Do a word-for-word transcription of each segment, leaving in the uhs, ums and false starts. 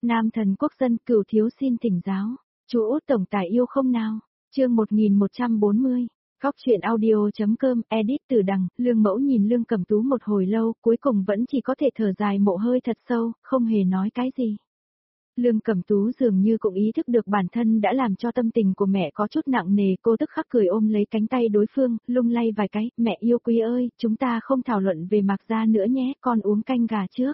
Nam thần quốc dân cửu thiếu xin thỉnh giáo. Chú Út tổng tài yêu không nào? Chương một nghìn một trăm bốn mươi. Góc truyện audio.com, edit từ đằng, Lương Mẫu nhìn Lương Cẩm Tú một hồi lâu, cuối cùng vẫn chỉ có thể thở dài mộ hơi thật sâu, không hề nói cái gì. Lương Cẩm Tú dường như cũng ý thức được bản thân đã làm cho tâm tình của mẹ có chút nặng nề, cô tức khắc cười ôm lấy cánh tay đối phương, lung lay vài cái, mẹ yêu quý ơi, chúng ta không thảo luận về Mạc Gia nữa nhé, con uống canh gà trước.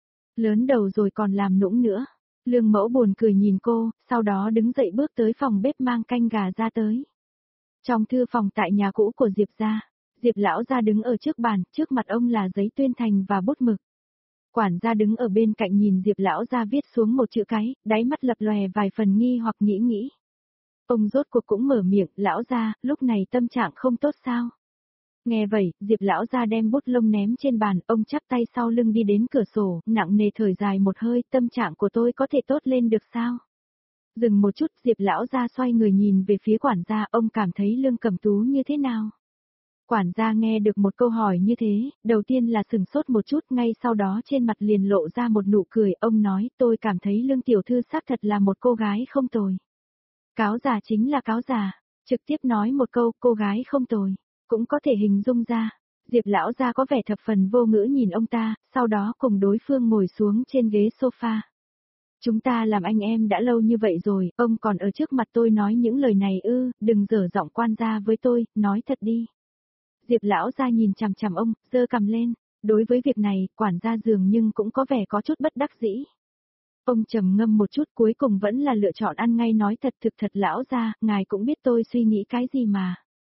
Lớn đầu rồi còn làm nũng nữa. Lương Mẫu buồn cười nhìn cô, sau đó đứng dậy bước tới phòng bếp mang canh gà ra tới. Trong thư phòng tại nhà cũ của Diệp gia, Diệp lão gia đứng ở trước bàn, trước mặt ông là giấy tuyên thành và bút mực. Quản gia đứng ở bên cạnh nhìn Diệp lão gia viết xuống một chữ cái, đáy mắt lập lòe vài phần nghi hoặc nghĩ nghĩ. Ông rốt cuộc cũng mở miệng, lão gia, lúc này tâm trạng không tốt sao? Nghe vậy, Diệp lão gia đem bút lông ném trên bàn, ông chắp tay sau lưng đi đến cửa sổ, nặng nề thở dài một hơi, tâm trạng của tôi có thể tốt lên được sao? Dừng một chút, Diệp lão gia xoay người nhìn về phía quản gia, ông cảm thấy Lương Cẩm Tú như thế nào? Quản gia nghe được một câu hỏi như thế, đầu tiên là sừng sốt một chút, ngay sau đó trên mặt liền lộ ra một nụ cười, ông nói, tôi cảm thấy Lương tiểu thư xác thật là một cô gái không tồi. Cáo già chính là cáo già, trực tiếp nói một câu, cô gái không tồi, cũng có thể hình dung ra. Diệp lão gia có vẻ thập phần vô ngữ nhìn ông ta, sau đó cùng đối phương ngồi xuống trên ghế sofa. Chúng ta làm anh em đã lâu như vậy rồi, ông còn ở trước mặt tôi nói những lời này ư, đừng dở giọng quan gia với tôi, nói thật đi. Diệp lão gia nhìn chằm chằm ông, giơ cằm lên, đối với việc này, quản gia dường nhưng cũng có vẻ có chút bất đắc dĩ. Ông trầm ngâm một chút cuối cùng vẫn là lựa chọn ăn ngay nói thật thực thật lão gia, ngài cũng biết tôi suy nghĩ cái gì mà.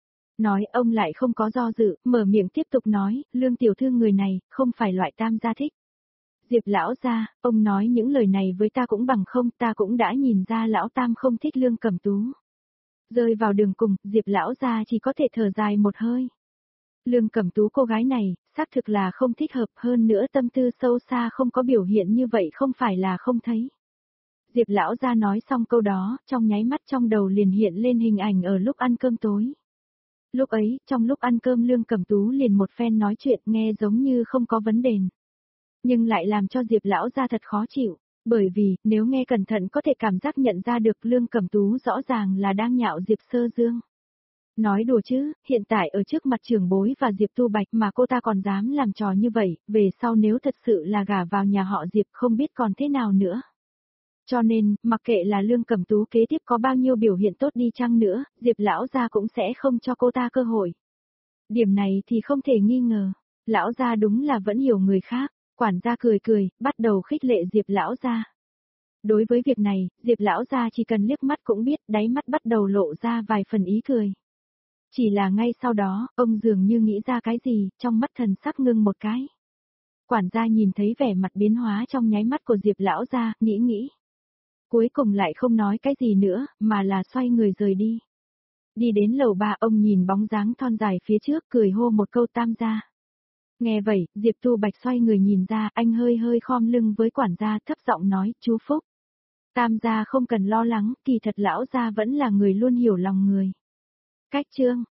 Nói ông lại không có do dự, mở miệng tiếp tục nói, Lương tiểu thư người này, không phải loại tam gia thích. Diệp lão gia, ông nói những lời này với ta cũng bằng không, ta cũng đã nhìn ra lão tam không thích Lương Cẩm Tú. Rơi vào đường cùng, Diệp lão gia chỉ có thể thở dài một hơi. Lương Cẩm Tú cô gái này, xác thực là không thích hợp, hơn nữa tâm tư sâu xa không có biểu hiện như vậy không phải là không thấy. Diệp lão gia nói xong câu đó, trong nháy mắt trong đầu liền hiện lên hình ảnh ở lúc ăn cơm tối. Lúc ấy, trong lúc ăn cơm Lương Cẩm Tú liền một phen nói chuyện nghe giống như không có vấn đề. Nhưng lại làm cho Diệp lão gia thật khó chịu, bởi vì, nếu nghe cẩn thận có thể cảm giác nhận ra được Lương Cẩm Tú rõ ràng là đang nhạo Diệp Sơ Dương. Nói đùa chứ, hiện tại ở trước mặt trưởng bối và Diệp Tu Bạch mà cô ta còn dám làm trò như vậy, về sau nếu thật sự là gả vào nhà họ Diệp không biết còn thế nào nữa. Cho nên, mặc kệ là Lương Cẩm Tú kế tiếp có bao nhiêu biểu hiện tốt đi chăng nữa, Diệp lão gia cũng sẽ không cho cô ta cơ hội. Điểm này thì không thể nghi ngờ, lão gia đúng là vẫn hiểu người khác, quản gia cười cười, bắt đầu khích lệ Diệp lão gia. Đối với việc này, Diệp lão gia chỉ cần liếc mắt cũng biết, đáy mắt bắt đầu lộ ra vài phần ý cười. Chỉ là ngay sau đó, ông dường như nghĩ ra cái gì, trong mắt thần sắc ngưng một cái. Quản gia nhìn thấy vẻ mặt biến hóa trong nháy mắt của Diệp lão gia, nghĩ nghĩ. Cuối cùng lại không nói cái gì nữa, mà là xoay người rời đi. Đi đến lầu ba, ông nhìn bóng dáng thon dài phía trước, cười hô một câu tam gia. Nghe vậy, Diệp Tu Bạch xoay người nhìn ra, anh hơi hơi khom lưng với quản gia, thấp giọng nói, chú Phúc. Tam gia không cần lo lắng, kỳ thật lão gia vẫn là người luôn hiểu lòng người. Cách chương